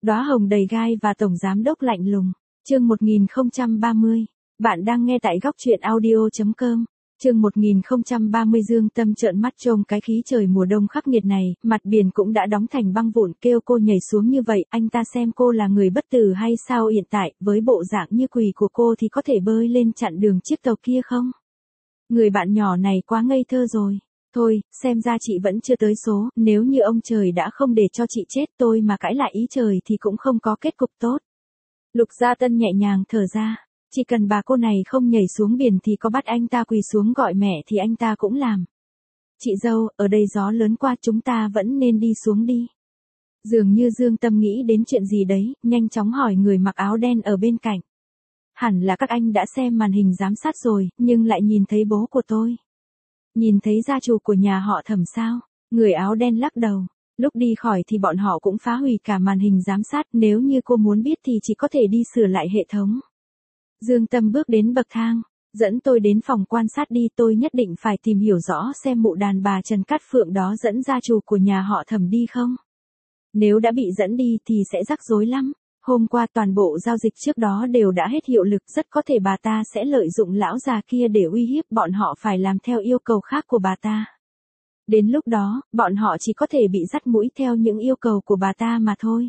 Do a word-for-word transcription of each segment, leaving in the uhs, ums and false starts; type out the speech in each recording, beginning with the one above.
Đóa hồng đầy gai và tổng giám đốc lạnh lùng. Chương một nghìn không trăm ba mươi. Bạn đang nghe tại góc truyện audio chấm com. Chương một nghìn không trăm ba mươi. Dương Tâm trợn mắt trông cái khí trời mùa đông khắc nghiệt này, mặt biển cũng đã đóng thành băng vụn, kêu cô nhảy xuống như vậy, anh ta xem cô là người bất tử hay sao? Hiện tại, với bộ dạng như quỷ của cô thì có thể bơi lên chặn đường chiếc tàu kia không? Người bạn nhỏ này quá ngây thơ rồi. Thôi, xem ra chị vẫn chưa tới số, nếu như ông trời đã không để cho chị chết, tôi mà cãi lại ý trời thì cũng không có kết cục tốt. Lục Gia Tân nhẹ nhàng thở ra, chỉ cần bà cô này không nhảy xuống biển thì có bắt anh ta quỳ xuống gọi mẹ thì anh ta cũng làm. Chị dâu, ở đây gió lớn qua, chúng ta vẫn nên đi xuống đi. Dường như Dương Tâm nghĩ đến chuyện gì đấy, nhanh chóng hỏi người mặc áo đen ở bên cạnh. Hẳn là các anh đã xem màn hình giám sát rồi, nhưng lại nhìn thấy bố của tôi. Nhìn thấy gia chủ của nhà họ Thẩm sao? Người áo đen lắc đầu. Lúc đi khỏi thì bọn họ cũng phá hủy cả màn hình giám sát, nếu như cô muốn biết thì chỉ có thể đi sửa lại hệ thống. Dương Tâm bước đến bậc thang, dẫn tôi đến phòng quan sát đi, tôi nhất định phải tìm hiểu rõ xem mụ đàn bà Trần Cát Phượng đó dẫn gia chủ của nhà họ Thẩm đi không. Nếu đã bị dẫn đi thì sẽ rắc rối lắm. Hôm qua toàn bộ giao dịch trước đó đều đã hết hiệu lực, rất có thể bà ta sẽ lợi dụng lão già kia để uy hiếp bọn họ phải làm theo yêu cầu khác của bà ta. Đến lúc đó, bọn họ chỉ có thể bị dắt mũi theo những yêu cầu của bà ta mà thôi.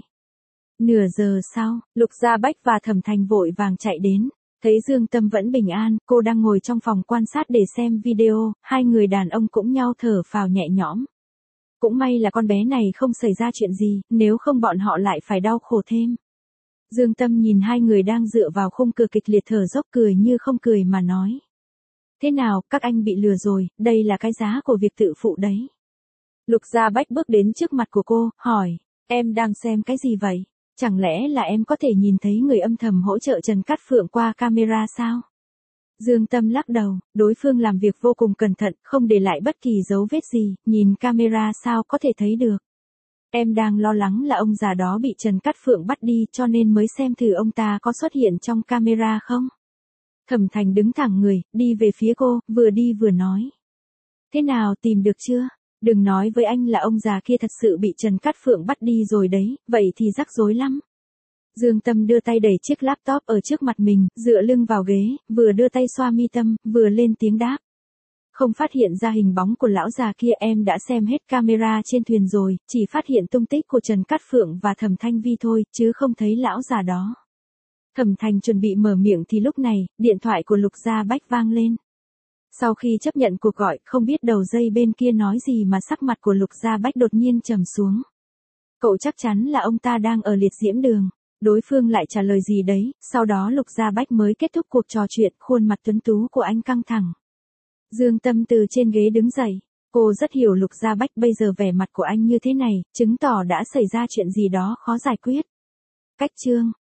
Nửa giờ sau, Lục Gia Bách và Thẩm Thành vội vàng chạy đến, thấy Dương Tâm vẫn bình an, cô đang ngồi trong phòng quan sát để xem video, hai người đàn ông cũng nhau thở phào nhẹ nhõm. Cũng may là con bé này không xảy ra chuyện gì, nếu không bọn họ lại phải đau khổ thêm. Dương Tâm nhìn hai người đang dựa vào khung cửa kịch liệt thở dốc, cười như không cười mà nói. Thế nào, các anh bị lừa rồi, đây là cái giá của việc tự phụ đấy. Lục Gia Bách bước đến trước mặt của cô, hỏi, em đang xem cái gì vậy? Chẳng lẽ là em có thể nhìn thấy người âm thầm hỗ trợ Trần Cát Phượng qua camera sao? Dương Tâm lắc đầu, đối phương làm việc vô cùng cẩn thận, không để lại bất kỳ dấu vết gì, nhìn camera sao có thể thấy được. Em đang lo lắng là ông già đó bị Trần Cát Phượng bắt đi cho nên mới xem thử ông ta có xuất hiện trong camera không. Thẩm Thành đứng thẳng người, đi về phía cô, vừa đi vừa nói. Thế nào, tìm được chưa? Đừng nói với anh là ông già kia thật sự bị Trần Cát Phượng bắt đi rồi đấy, vậy thì rắc rối lắm. Dương Tâm đưa tay đẩy chiếc laptop ở trước mặt mình, dựa lưng vào ghế, vừa đưa tay xoa mi tâm, vừa lên tiếng đáp. Không phát hiện ra hình bóng của lão già kia, em đã xem hết camera trên thuyền rồi, chỉ phát hiện tung tích của Trần Cát Phượng và Thẩm Thanh Vi thôi, chứ không thấy lão già đó. Thẩm Thành chuẩn bị mở miệng thì lúc này, điện thoại của Lục Gia Bách vang lên. Sau khi chấp nhận cuộc gọi, không biết đầu dây bên kia nói gì mà sắc mặt của Lục Gia Bách đột nhiên trầm xuống. Cậu chắc chắn là ông ta đang ở liệt diễm đường. Đối phương lại trả lời gì đấy, sau đó Lục Gia Bách mới kết thúc cuộc trò chuyện, khuôn mặt tuấn tú của anh căng thẳng. Dương Tâm từ trên ghế đứng dậy, cô rất hiểu Lục Gia Bách bây giờ vẻ mặt của anh như thế này, chứng tỏ đã xảy ra chuyện gì đó khó giải quyết. Cách chương.